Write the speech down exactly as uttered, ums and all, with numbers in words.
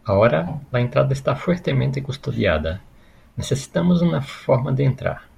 Ahora, la entrada está fuertemente custodiada. Necesitamos una forma de entrar.